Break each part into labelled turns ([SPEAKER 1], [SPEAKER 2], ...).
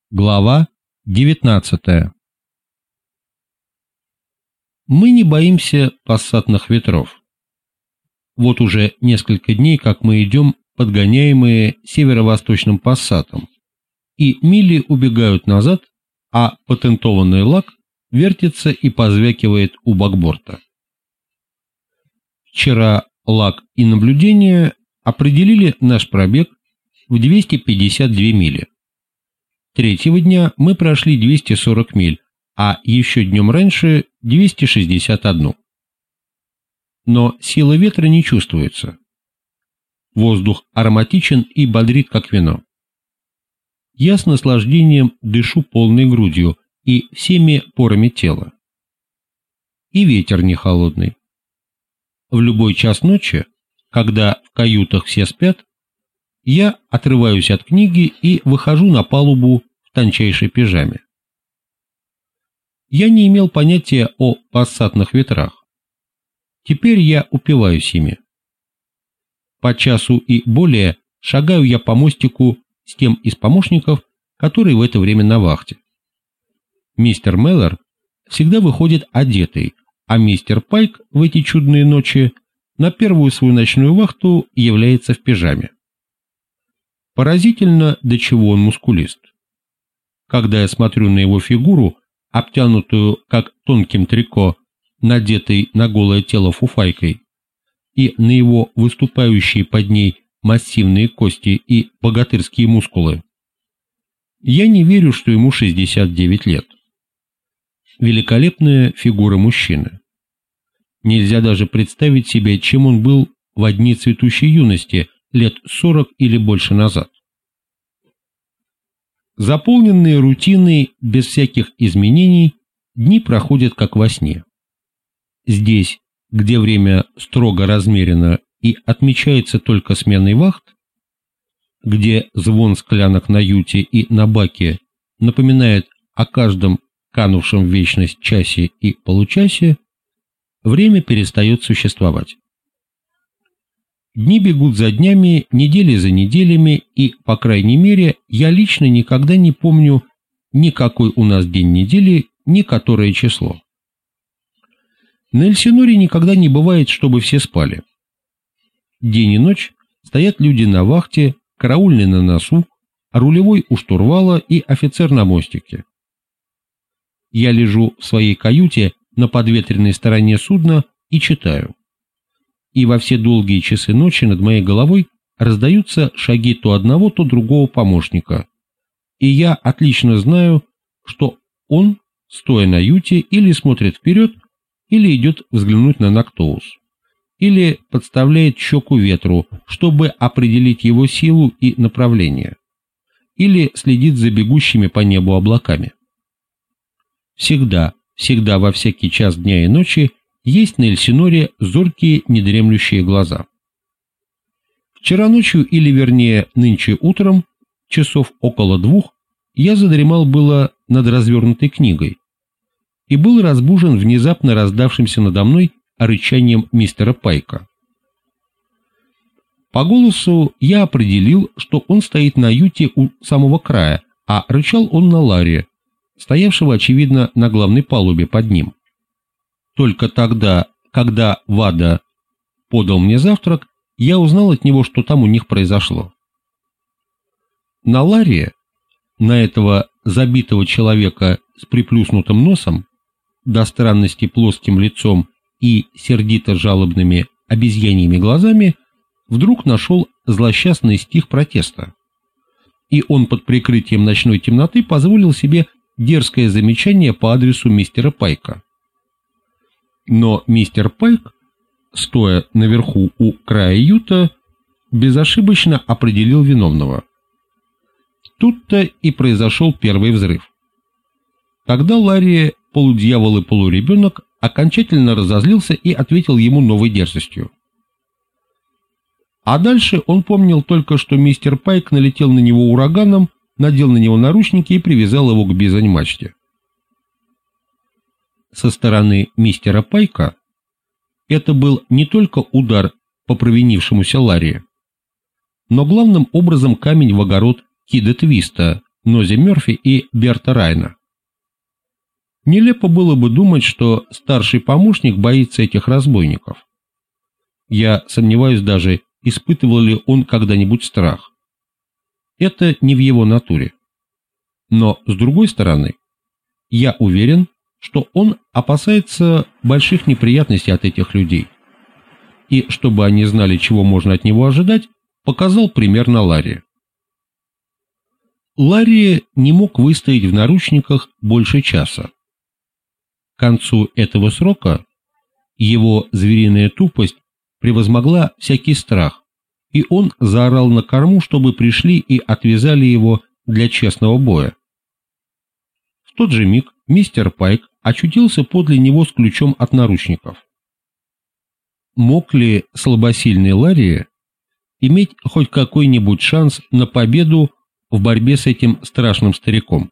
[SPEAKER 1] Глава 19. Мы не боимся пассатных ветров. Вот уже несколько дней, как мы идем, подгоняемые северо-восточным пассатом, и мили убегают назад, а патентованный лак вертится и позвякивает у бакборта. Вчера лак и наблюдение определили наш пробег в 252 мили. Третьего дня мы прошли 240 миль, а еще днем раньше 261. Но сила ветра не чувствуется. Воздух ароматичен и бодрит, как вино. Я с наслаждением дышу полной грудью и всеми порами тела. И ветер не холодный. В любой час ночи, когда в каютах все спят, я отрываюсь от книги и выхожу на палубу в тончайшей пижаме. Я не имел понятия о пассатных ветрах. Теперь я упиваюсь ими. По часу и более шагаю я по мостику с тем из помощников, который в это время на вахте. Мистер Меллер всегда выходит одетый, а мистер Пайк в эти чудные ночи на первую свою ночную вахту является в пижаме. Поразительно, до чего он мускулист. Когда я смотрю на его фигуру, обтянутую как тонким трико, надетой на голое тело фуфайкой, и на его выступающие под ней массивные кости и богатырские мускулы, я не верю, что ему 69 лет. Великолепная фигура мужчины. Нельзя даже представить себе, чем он был в дни цветущей юности, лет 40 или больше назад. Заполненные рутиной, без всяких изменений, дни проходят как во сне. Здесь, где время строго размерено и отмечается только сменой вахт, где звон склянок на юте и на баке напоминает о каждом канувшем в вечность часе и получасе, время перестает существовать. Дни бегут за днями, недели за неделями, и, по крайней мере, я лично никогда не помню ни какой у нас день недели, ни которое число. На Эльсиноре никогда не бывает, чтобы все спали. День и ночь стоят люди на вахте, караульный на носу, а рулевой у штурвала и офицер на мостике. Я лежу в своей каюте на подветренной стороне судна и читаю. И во все долгие часы ночи над моей головой раздаются шаги то одного, то другого помощника. И я отлично знаю, что он, стоя на юте, или смотрит вперед, или идет взглянуть на Нактоус, или подставляет щеку ветру, чтобы определить его силу и направление, или следит за бегущими по небу облаками. Всегда во всякий час дня и ночи есть на Эльсиноре зоркие недремлющие глаза. Вчера ночью, или вернее нынче утром, часов около 2, я задремал было над развернутой книгой и был разбужен внезапно раздавшимся надо мной рычанием мистера Пайка. По голосу я определил, что он стоит на юте у самого края, а рычал он на Ларри, стоявшего, очевидно, на главной палубе под ним. Только тогда, когда Вада подал мне завтрак, я узнал от него, что там у них произошло. На Ларри, на этого забитого человека с приплюснутым носом, до странности плоским лицом и сердито-жалобными обезьяньими глазами, вдруг нашел злосчастный стих протеста. И он под прикрытием ночной темноты позволил себе дерзкое замечание по адресу мистера Пайка. Но мистер Пайк, стоя наверху у края юта, безошибочно определил виновного. Тут-то и произошел первый взрыв. Тогда Ларри, полудьявол и полуребенок, окончательно разозлился и ответил ему новой дерзостью. А дальше он помнил только, что мистер Пайк налетел на него ураганом, надел на него наручники и привязал его к бизань-мачте. Со стороны мистера Пайка это был не только удар по провинившемуся Ларри, но главным образом камень в огород Кида Твиста, Нози Мерфи и Берта Райна. Нелепо было бы думать, что старший помощник боится этих разбойников. Я сомневаюсь даже, испытывал ли он когда-нибудь страх. Это не в его натуре. Но, с другой стороны, я уверен, что он опасается больших неприятностей от этих людей. И, чтобы они знали, чего можно от него ожидать, показал пример на Ларри. Ларри не мог выстоять в наручниках больше часа. К концу этого срока его звериная тупость превозмогла всякий страх, и он заорал на корму, чтобы пришли и отвязали его для честного боя. В тот же миг мистер Пайк очутился подле него с ключом от наручников. Мог ли слабосильный Ларри иметь хоть какой-нибудь шанс на победу в борьбе с этим страшным стариком?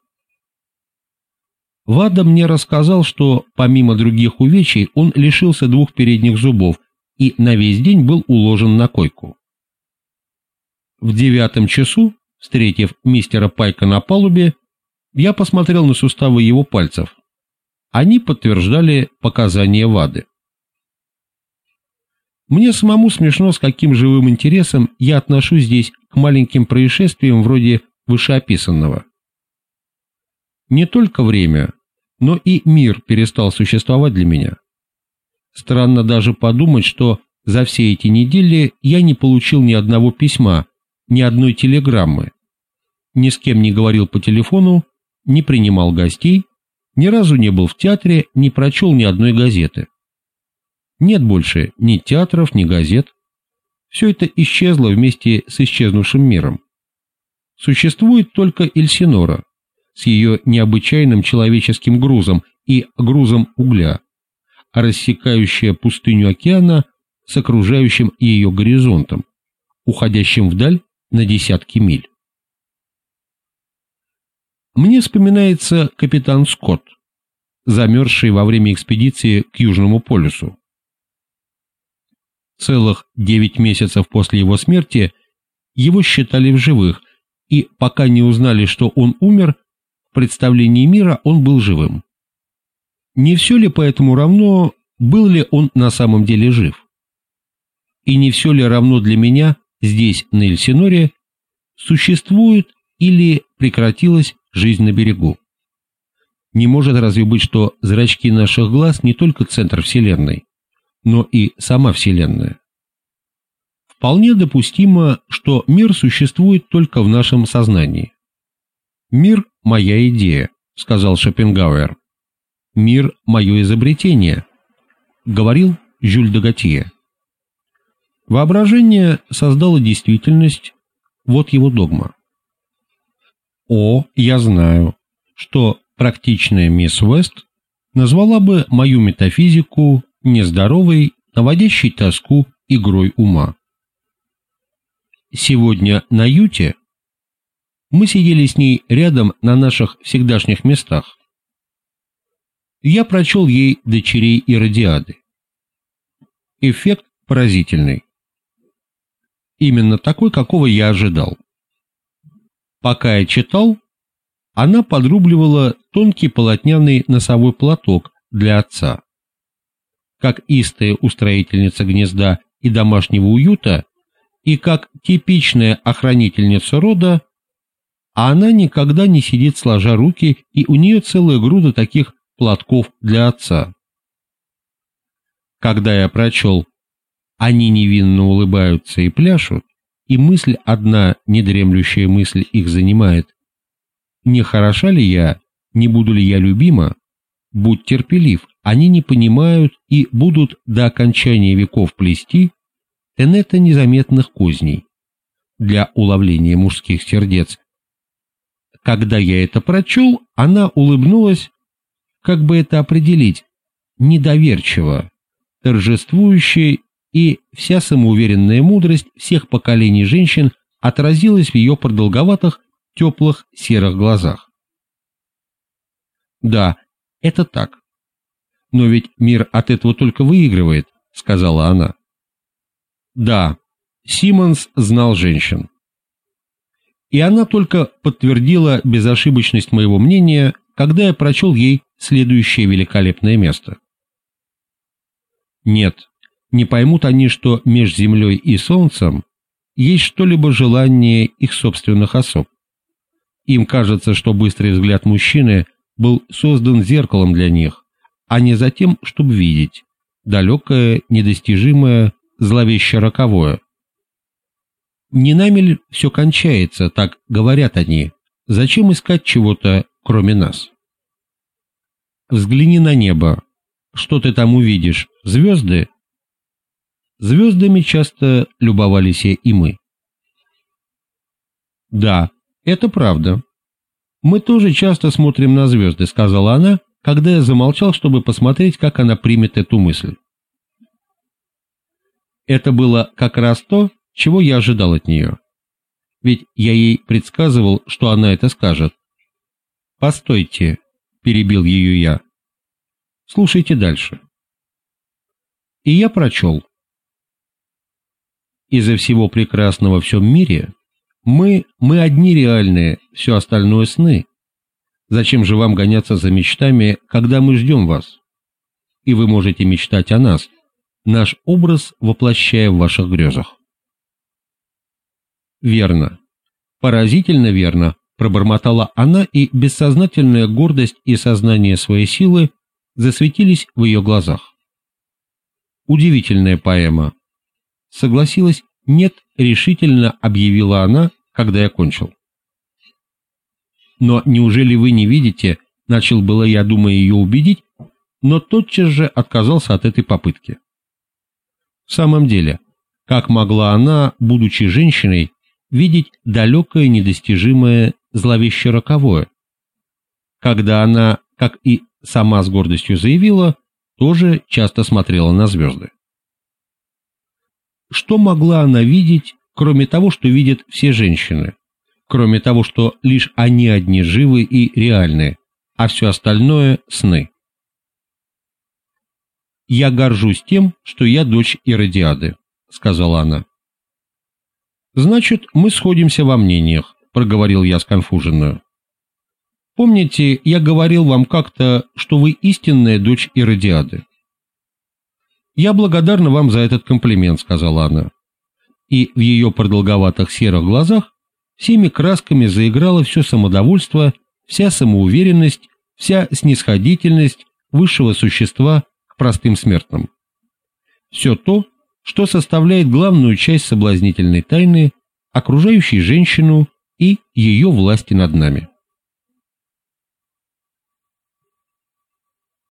[SPEAKER 1] Вада мне рассказал, что помимо других увечий он лишился 2 передних зубов и на весь день был уложен на койку. В 9 часу, встретив мистера Пайка на палубе, я посмотрел на суставы его пальцев. Они подтверждали показания Вады. Мне самому смешно, с каким живым интересом я отношусь здесь к маленьким происшествиям вроде вышеописанного. Не только время, но и мир перестал существовать для меня. Странно даже подумать, что за все эти недели я не получил ни одного письма, ни одной телеграммы, ни с кем не говорил по телефону, не принимал гостей, ни разу не был в театре, не прочел ни одной газеты. Нет больше ни театров, ни газет. Все это исчезло вместе с исчезнувшим миром. Существует только Эльсинора с ее необычайным человеческим грузом и грузом угля, рассекающая пустыню океана с окружающим ее горизонтом, уходящим вдаль на десятки миль. Мне вспоминается капитан Скотт, замерзший во время экспедиции к Южному полюсу. Целых 9 месяцев после его смерти его считали в живых, и пока не узнали, что он умер, в представлении мира он был живым. Не все ли поэтому равно, был ли он на самом деле жив? И не все ли равно для меня здесь, на Эльсиноре, существует или прекратилась жизнь на берегу? Не может разве быть, что зрачки наших глаз не только центр Вселенной, но и сама Вселенная? Вполне допустимо, что мир существует только в нашем сознании. «Мир – моя идея», – сказал Шопенгауэр. «Мир – мое изобретение», – говорил Жюль де Готье. Воображение создало действительность, вот его догма. О, я знаю, что практичная мисс Уэст назвала бы мою метафизику нездоровой, наводящей тоску игрой ума. Сегодня на юте мы сидели с ней рядом на наших всегдашних местах. Я прочел ей «Дочерей Иродиады». Эффект поразительный. Именно такой, какого я ожидал. Пока я читал, она подрубливала тонкий полотняный носовой платок для отца. Как истая устроительница гнезда и домашнего уюта, и как типичная охранительница рода, она никогда не сидит сложа руки, и у нее целая груда таких платков для отца. Когда я прочел «Они невинно улыбаются и пляшут», и мысль одна, недремлющая мысль, их занимает: «Не хороша ли я, не буду ли я любима? Будь терпелив, они не понимают и будут до окончания веков плести тенета незаметных козней для уловления мужских сердец». Когда я это прочел, она улыбнулась, как бы это определить, недоверчиво, торжествующе, и вся самоуверенная мудрость всех поколений женщин отразилась в ее продолговатых, теплых серых глазах. «Да, это так. Но ведь мир от этого только выигрывает», — сказала она. Да, Симмонс знал женщин. И она только подтвердила безошибочность моего мнения, когда я прочел ей следующее великолепное место. Нет, не поймут они, что между землей и солнцем есть что-либо желание их собственных особ. Им кажется, что быстрый взгляд мужчины был создан зеркалом для них, а не за тем, чтобы видеть далекое, недостижимое, зловеще роковое. Не нами ли все кончается, так говорят они, зачем искать чего-то, кроме нас? Взгляни на небо, что ты там увидишь, звезды? Звездами часто любовались и мы. Да, это правда. Мы тоже часто смотрим на звезды, сказала она, когда я замолчал, чтобы посмотреть, как она примет эту мысль. Это было как раз то, чего я ожидал от нее. Ведь я ей предсказывал, что она это скажет. «Постойте», — перебил ее я. «Слушайте дальше». И я прочел. «Из-за всего прекрасного во всем мире мы одни реальные, все остальное сны. Зачем же вам гоняться за мечтами, когда мы ждем вас? И вы можете мечтать о нас, наш образ воплощая в ваших грезах». «Верно, поразительно верно», — пробормотала она, и бессознательная гордость и сознание своей силы засветились в ее глазах. «Удивительная поэма». Согласилась, «нет», решительно объявила она, когда я кончил. «Но неужели вы не видите?» — начал было я, думая ее убедить, но тотчас же отказался от этой попытки. В самом деле, как могла она, будучи женщиной, видеть далекое, недостижимое, зловеще роковое, когда она, как и сама с гордостью заявила, тоже часто смотрела на звезды? Что могла она видеть, кроме того, что видят все женщины, кроме того, что лишь они одни живы и реальны, а все остальное — сны? «Я горжусь тем, что я дочь Иродиады», — сказала она. «Значит, мы сходимся во мнениях», — проговорил я сконфуженно. «Помните, я говорил вам как-то, что вы истинная дочь Иродиады?» «Я благодарна вам за этот комплимент», — сказала она. И в ее продолговатых серых глазах всеми красками заиграло все самодовольство, вся самоуверенность, вся снисходительность высшего существа к простым смертным. Все то, что составляет главную часть соблазнительной тайны, окружающей женщину и ее власти над нами.